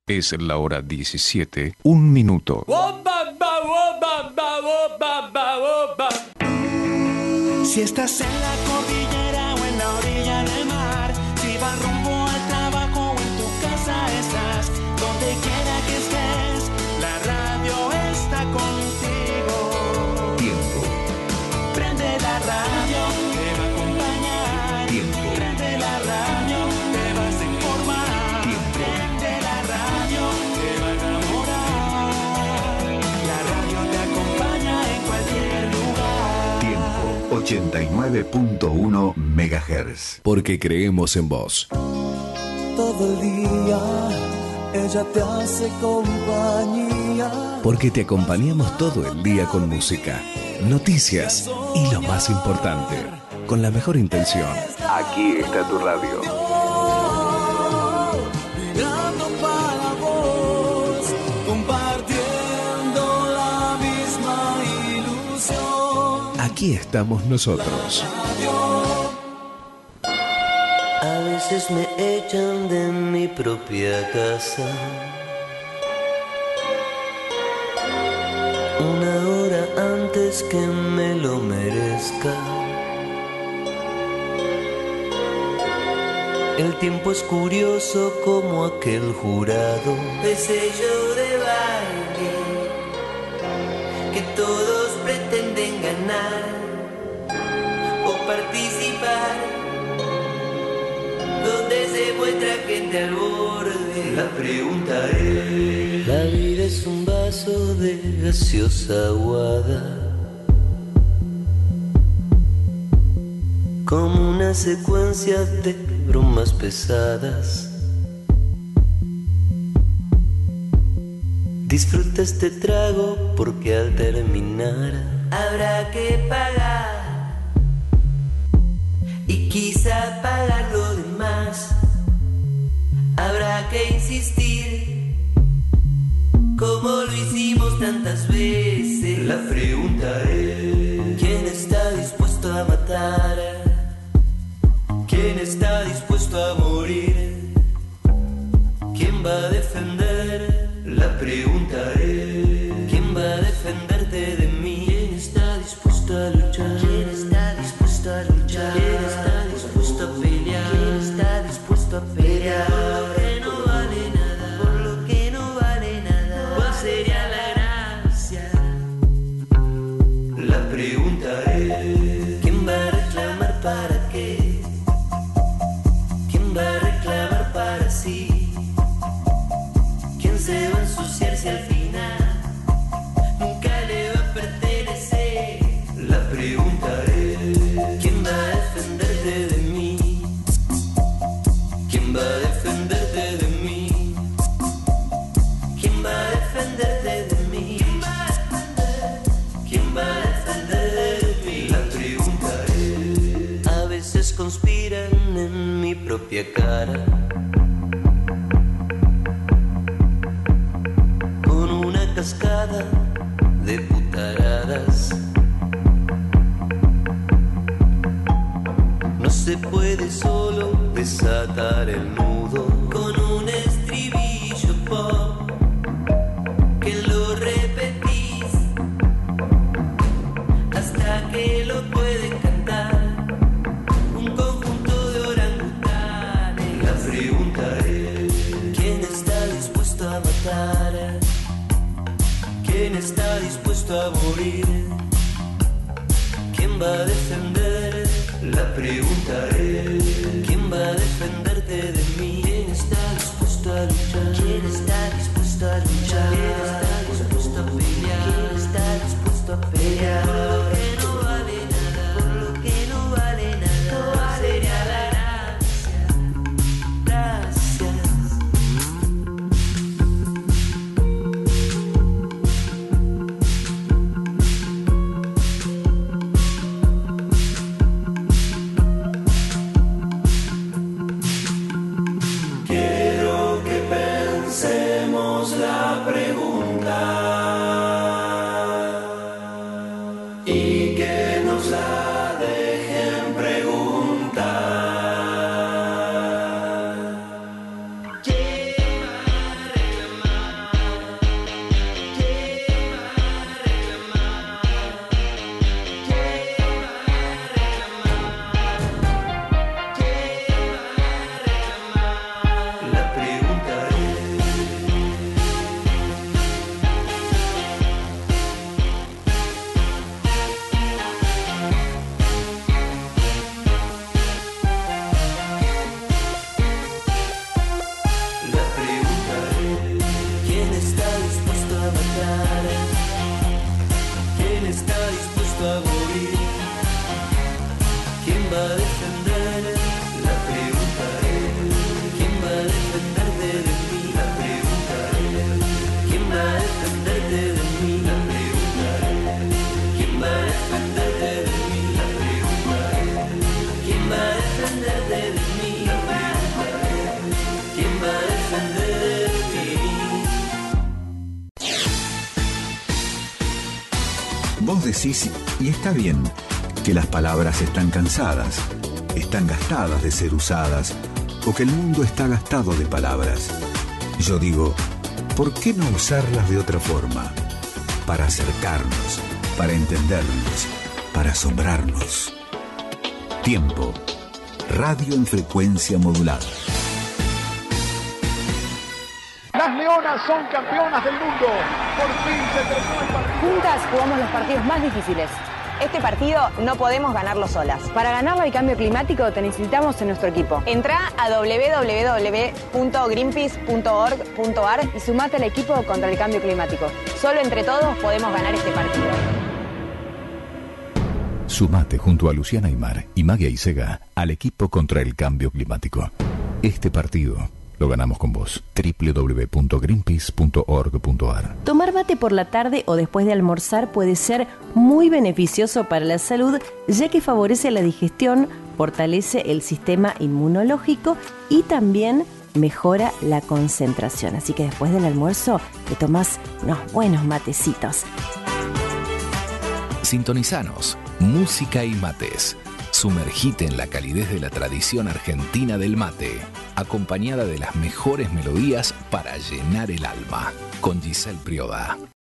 Es la hora 17, 1 minuto. Si estás en la cordillera o en la orilla del mar, si vas rumbo al trabajo o en tu casa estás, donde quiera que estés, la radio está contigo. Tiempo. Prende la radio, te va a acompañar. Tiempo. Prende la radio, te vas a informar. Tiempo. Prende la radio, te va a enamorar. La radio te acompaña en cualquier lugar. Tiempo. 89.1 MHz. Porque creemos en vos. Todo el día ella te hace compañía. Porque te acompañamos todo el día con música, noticias y lo más importante, con la mejor intención. Aquí está tu radio. Vibrando para vos, compartiendo la misma ilusión. Aquí estamos nosotros. A veces me echan de mi propia casa. Una hora antes que me lo merezca. El tiempo es curioso como aquel jurado de sello de baile que todos pretenden ganar o participar, donde se muestra gente al borde. La pregunta es: la vida es un vaso de gaseosa aguada, como una secuencia de bromas pesadas. Disfruta este trago porque al terminar habrá que pagar, y quizá pagar lo demás. Habrá que insistir como lo hicimos tantas veces. La pregunta es: ¿quién está dispuesto a matar? ¿Quién está dispuesto a morir? ¿Quién va a defender? La pregunta es: ¿quién va a defenderte de mí? ¿Quién está dispuesto a luchar? ¿Quién está dispuesto a luchar? ¿Quién está dispuesto a pelear? ¿Quién está dispuesto a pelear? Por lo que no vale nada, por lo que no vale nada. ¿Cuál sería la gracia? La pregunta es: ¿quién va a reclamar para qué? ¿Quién va a reclamar para sí? ¿Quién se va a ensuciar si al final nunca le va a pertenecer? La pregunta es: ¿quién va a defenderte de mí? ¿Quién va a defenderte de mí? ¿Quién va a defenderte de mí? ¿Quién va a defenderte de mí? La pregunta es: a veces conspiran en mi propia cara, con una cascada de putaradas. No se puede solo desatar el nudo con un estribillo pop que lo repetís hasta que lo pueden cantar un conjunto de orangutanes. La pregunta es: ¿quién está dispuesto a matar? ¿Quién está dispuesto a morir? ¿Quién va a defender? La pregunta es: ¿quién va a defenderte de mí? ¿Quién está dispuesto a luchar? ¿Quién está dispuesto a luchar? ¿Quién está dispuesto a pelear? ¿Quién está dispuesto a pelear? Por lo que no vale nada, por lo que no vale nada. ¿Cuál sería la gracia? Gracias. Vos decís, y está bien, que las palabras están cansadas, están gastadas de ser usadas, o que el mundo está gastado de palabras. Yo digo, ¿por qué no usarlas de otra forma? Para acercarnos, para entendernos, para asombrarnos. Tiempo. Radio en frecuencia modulada. Las Leonas son campeonas del mundo. Por fin se terminó el partido. Juntas jugamos los partidos más difíciles. Este partido no podemos ganarlo solas. Para ganarlo al cambio climático te necesitamos en nuestro equipo. Entrá a www.greenpeace.org.ar y sumate al equipo contra el cambio climático. Solo entre todos podemos ganar este partido. Sumate junto a Luciana Aymar y Magia Isega al equipo contra el cambio climático. Este partido lo ganamos con vos. www.greenpeace.org.ar. Tomar mate por la tarde o después de almorzar puede ser muy beneficioso para la salud, ya que favorece la digestión, fortalece el sistema inmunológico y también mejora la concentración. Así que después del almuerzo te tomás unos buenos matecitos. Sintonizanos, música y mates. Sumergite en la calidez de la tradición argentina del mate, acompañada de las mejores melodías para llenar el alma. Con Giselle Prioda.